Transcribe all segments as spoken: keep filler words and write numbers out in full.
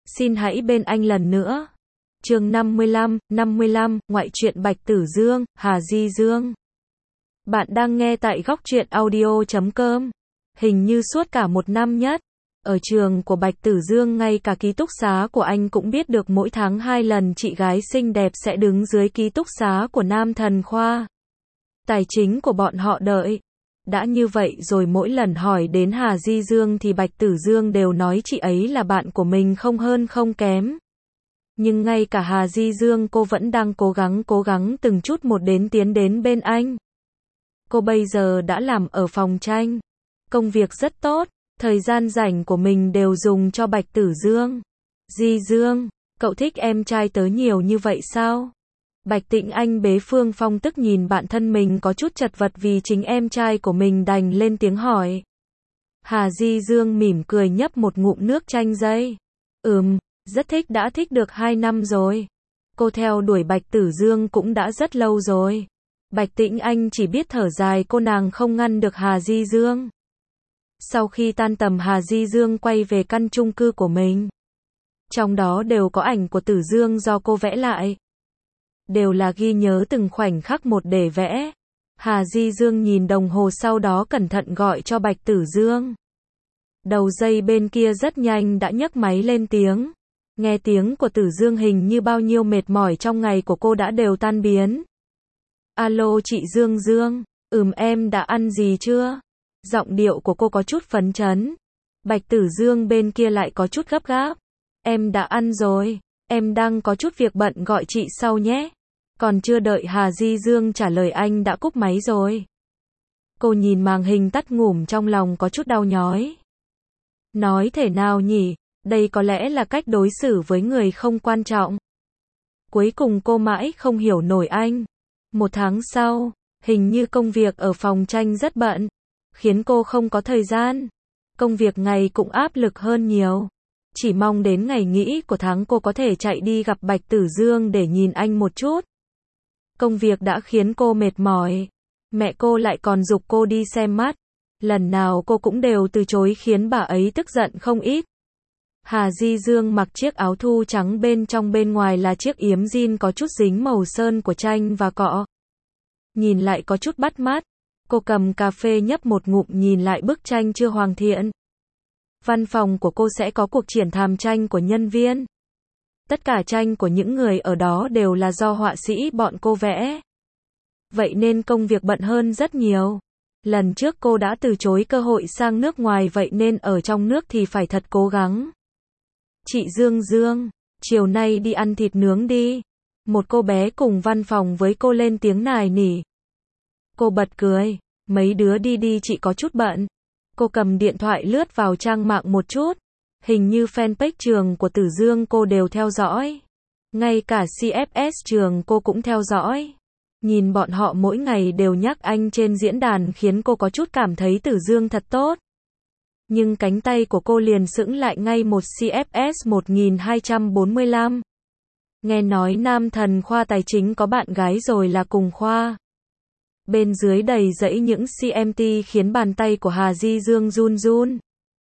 Xin hãy bên anh lần nữa. Chương năm mươi lăm, năm mươi lăm, ngoại truyện Bạch Tử Dương, Hà Di Dương. Bạn đang nghe tại góc truyện audio chấm com. Hình như suốt cả một năm nhất, ở trường của Bạch Tử Dương ngay cả ký túc xá của anh cũng biết được mỗi tháng hai lần chị gái xinh đẹp sẽ đứng dưới ký túc xá của Nam Thần Khoa. Tài chính của bọn họ đợi. Đã như vậy rồi mỗi lần hỏi đến Hà Di Dương thì Bạch Tử Dương đều nói chị ấy là bạn của mình không hơn không kém. Nhưng ngay cả Hà Di Dương cô vẫn đang cố gắng cố gắng từng chút một đến tiến đến bên anh. Cô bây giờ đã làm ở phòng tranh. Công việc rất tốt, thời gian rảnh của mình đều dùng cho Bạch Tử Dương. Di Dương, cậu thích em trai tớ nhiều như vậy sao? Bạch Tịnh Anh bế Phương Phong tức nhìn bạn thân mình có chút chật vật vì chính em trai của mình đành lên tiếng hỏi. Hà Di Dương mỉm cười nhấp một ngụm nước chanh dây. Ừm, rất thích, đã thích được hai năm rồi. Cô theo đuổi Bạch Tử Dương cũng đã rất lâu rồi. Bạch Tịnh Anh chỉ biết thở dài, cô nàng không ngăn được Hà Di Dương. Sau khi tan tầm Hà Di Dương quay về căn chung cư của mình. Trong đó đều có ảnh của Tử Dương do cô vẽ lại. Đều là ghi nhớ từng khoảnh khắc một để vẽ. Hà Di Dương nhìn đồng hồ sau đó cẩn thận gọi cho Bạch Tử Dương. Đầu dây bên kia rất nhanh đã nhấc máy lên tiếng. Nghe tiếng của Tử Dương hình như bao nhiêu mệt mỏi trong ngày của cô đã đều tan biến. Alo chị Dương Dương, ừm em đã ăn gì chưa? Giọng điệu của cô có chút phấn chấn. Bạch Tử Dương bên kia lại có chút gấp gáp. Em đã ăn rồi, em đang có chút việc bận gọi chị sau nhé. Còn chưa đợi Hà Di Dương trả lời anh đã cúp máy rồi. Cô nhìn màn hình tắt ngủm trong lòng có chút đau nhói. Nói thể nào nhỉ, đây có lẽ là cách đối xử với người không quan trọng. Cuối cùng cô mãi không hiểu nổi anh. Một tháng sau, hình như công việc ở phòng tranh rất bận, khiến cô không có thời gian. Công việc ngày cũng áp lực hơn nhiều. Chỉ mong đến ngày nghỉ của tháng cô có thể chạy đi gặp Bạch Tử Dương để nhìn anh một chút. Công việc đã khiến cô mệt mỏi. Mẹ cô lại còn giục cô đi xem mắt. Lần nào cô cũng đều từ chối khiến bà ấy tức giận không ít. Hà Di Dương mặc chiếc áo thu trắng, bên trong bên ngoài là chiếc yếm jean có chút dính màu sơn của tranh và cọ. Nhìn lại có chút bắt mắt. Cô cầm cà phê nhấp một ngụm nhìn lại bức tranh chưa hoàn thiện. Văn phòng của cô sẽ có cuộc triển lãm tranh của nhân viên. Tất cả tranh của những người ở đó đều là do họa sĩ bọn cô vẽ. Vậy nên công việc bận hơn rất nhiều. Lần trước cô đã từ chối cơ hội sang nước ngoài, vậy nên ở trong nước thì phải thật cố gắng. Chị Dương Dương, chiều nay đi ăn thịt nướng đi. Một cô bé cùng văn phòng với cô lên tiếng nài nỉ. Cô bật cười, mấy đứa đi đi, chị có chút bận. Cô cầm điện thoại lướt vào trang mạng một chút. Hình như fanpage trường của Tử Dương cô đều theo dõi. Ngay cả xê ép ét trường cô cũng theo dõi. Nhìn bọn họ mỗi ngày đều nhắc anh trên diễn đàn khiến cô có chút cảm thấy Tử Dương thật tốt. Nhưng cánh tay của cô liền sững lại ngay một xê ép ét một nghìn hai trăm bốn mươi lăm. Nghe nói Nam Thần Khoa Tài chính có bạn gái rồi là cùng khoa. Bên dưới đầy dẫy những xê em tê khiến bàn tay của Hà Di Dương run run.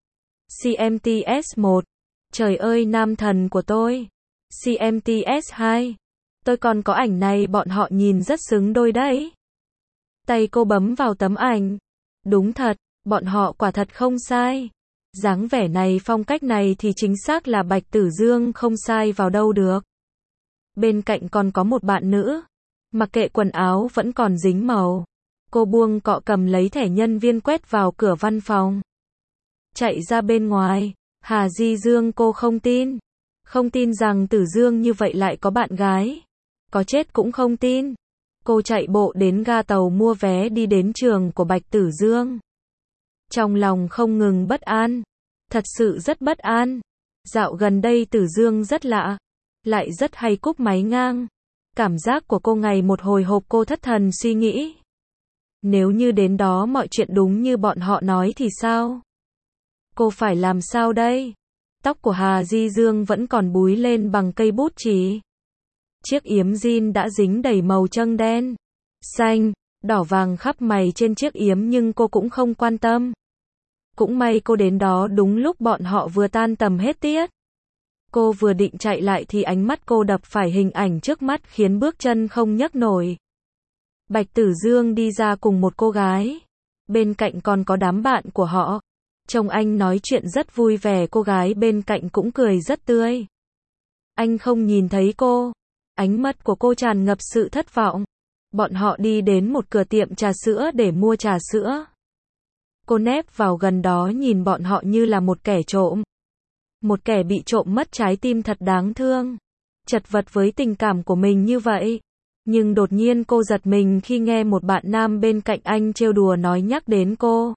xê em tê ét một. Trời ơi, nam thần của tôi. xê em tê ét hai. Tôi còn có ảnh này, bọn họ nhìn rất xứng đôi đấy. Tay cô bấm vào tấm ảnh. Đúng thật, bọn họ quả thật không sai. Dáng vẻ này, phong cách này thì chính xác là Bạch Tử Dương không sai vào đâu được. Bên cạnh còn có một bạn nữ. Mặc kệ quần áo vẫn còn dính màu. Cô buông cọ cầm lấy thẻ nhân viên quét vào cửa văn phòng. Chạy ra bên ngoài. Hà Di Dương cô không tin. Không tin rằng Tử Dương như vậy lại có bạn gái. Có chết cũng không tin. Cô chạy bộ đến ga tàu mua vé đi đến trường của Bạch Tử Dương. Trong lòng không ngừng bất an. Thật sự rất bất an. Dạo gần đây Tử Dương rất lạ. Lại rất hay cúp máy ngang. Cảm giác của cô ngày một hồi hộp, cô thất thần suy nghĩ. Nếu như đến đó mọi chuyện đúng như bọn họ nói thì sao? Cô phải làm sao đây? Tóc của Hà Di Dương vẫn còn búi lên bằng cây bút chì. Chiếc yếm jean đã dính đầy màu châng đen, xanh, đỏ vàng khắp mày trên chiếc yếm, nhưng cô cũng không quan tâm. Cũng may cô đến đó đúng lúc bọn họ vừa tan tầm hết tiết. Cô vừa định chạy lại thì ánh mắt cô đập phải hình ảnh trước mắt khiến bước chân không nhấc nổi. Bạch Tử Dương đi ra cùng một cô gái. Bên cạnh còn có đám bạn của họ. Trông anh nói chuyện rất vui vẻ, cô gái bên cạnh cũng cười rất tươi. Anh không nhìn thấy cô. Ánh mắt của cô tràn ngập sự thất vọng. Bọn họ đi đến một cửa tiệm trà sữa để mua trà sữa. Cô nép vào gần đó nhìn bọn họ như là một kẻ trộm. Một kẻ bị trộm mất trái tim thật đáng thương. Chật vật với tình cảm của mình như vậy. Nhưng đột nhiên cô giật mình khi nghe một bạn nam bên cạnh anh trêu đùa nói nhắc đến cô.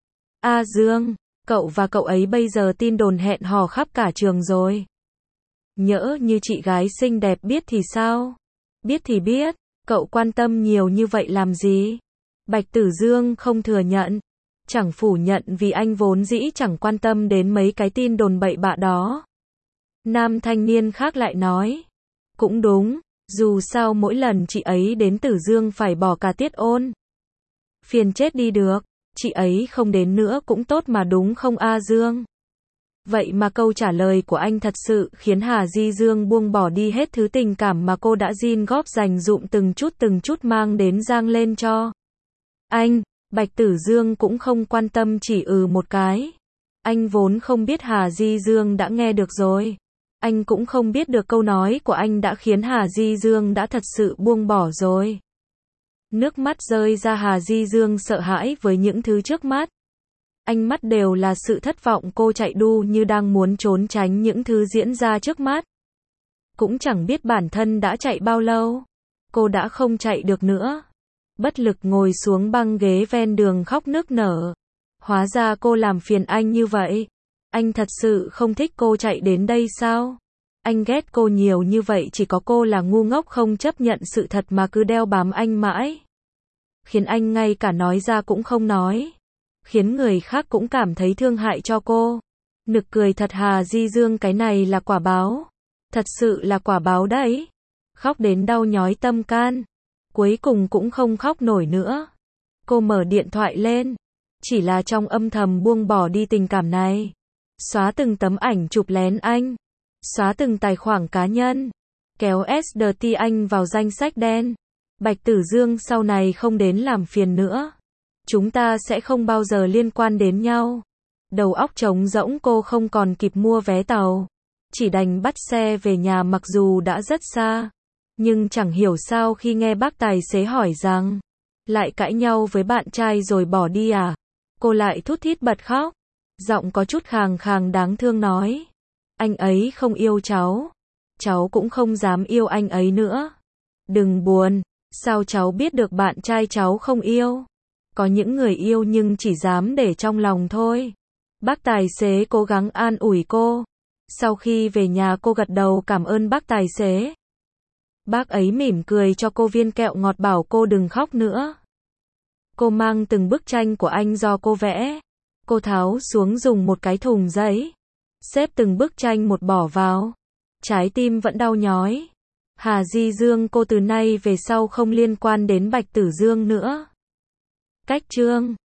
A Dương, cậu và cậu ấy bây giờ tin đồn hẹn hò khắp cả trường rồi. Nhỡ như chị gái xinh đẹp biết thì sao? Biết thì biết, cậu quan tâm nhiều như vậy làm gì? Bạch Tử Dương không thừa nhận. Chẳng phủ nhận vì anh vốn dĩ chẳng quan tâm đến mấy cái tin đồn bậy bạ đó. Nam thanh niên khác lại nói. Cũng đúng, dù sao mỗi lần chị ấy đến Tử Dương phải bỏ cả tiết ôn. Phiền chết đi được, chị ấy không đến nữa cũng tốt mà đúng không A Dương? Vậy mà câu trả lời của anh thật sự khiến Hà Di Dương buông bỏ đi hết thứ tình cảm mà cô đã gin góp dành dụm từng chút từng chút mang đến dang lên cho anh. Bạch Tử Dương cũng không quan tâm, chỉ ừ một cái. Anh vốn không biết Hà Di Dương đã nghe được rồi. Anh cũng không biết được câu nói của anh đã khiến Hà Di Dương đã thật sự buông bỏ rồi. Nước mắt rơi ra, Hà Di Dương sợ hãi với những thứ trước mắt. Ánh mắt đều là sự thất vọng, cô chạy đu như đang muốn trốn tránh những thứ diễn ra trước mắt. Cũng chẳng biết bản thân đã chạy bao lâu. Cô đã không chạy được nữa. Bất lực ngồi xuống băng ghế ven đường khóc nức nở. Hóa ra cô làm phiền anh như vậy. Anh thật sự không thích cô chạy đến đây sao? Anh ghét cô nhiều như vậy, chỉ có cô là ngu ngốc không chấp nhận sự thật mà cứ đeo bám anh mãi. Khiến anh ngay cả nói ra cũng không nói. Khiến người khác cũng cảm thấy thương hại cho cô. Nực cười thật, Hà Di Dương, cái này là quả báo. Thật sự là quả báo đấy. Khóc đến đau nhói tâm can. Cuối cùng cũng không khóc nổi nữa. Cô mở điện thoại lên. Chỉ là trong âm thầm buông bỏ đi tình cảm này. Xóa từng tấm ảnh chụp lén anh. Xóa từng tài khoản cá nhân. Kéo ét đê tê anh vào danh sách đen. Bạch Tử Dương, sau này không đến làm phiền nữa. Chúng ta sẽ không bao giờ liên quan đến nhau. Đầu óc trống rỗng, cô không còn kịp mua vé tàu. Chỉ đành bắt xe về nhà mặc dù đã rất xa. Nhưng chẳng hiểu sao khi nghe bác tài xế hỏi rằng lại cãi nhau với bạn trai rồi bỏ đi à? Cô lại thút thít bật khóc. Giọng có chút khàn khàn đáng thương nói. Anh ấy không yêu cháu. Cháu cũng không dám yêu anh ấy nữa. Đừng buồn. Sao cháu biết được bạn trai cháu không yêu? Có những người yêu nhưng chỉ dám để trong lòng thôi. Bác tài xế cố gắng an ủi cô. Sau khi về nhà cô gật đầu cảm ơn bác tài xế. Bác ấy mỉm cười cho cô viên kẹo ngọt bảo cô đừng khóc nữa. Cô mang từng bức tranh của anh do cô vẽ. Cô tháo xuống dùng một cái thùng giấy. Xếp từng bức tranh một bỏ vào. Trái tim vẫn đau nhói. Hà Di Dương, cô từ nay về sau không liên quan đến Bạch Tử Dương nữa. Cách chương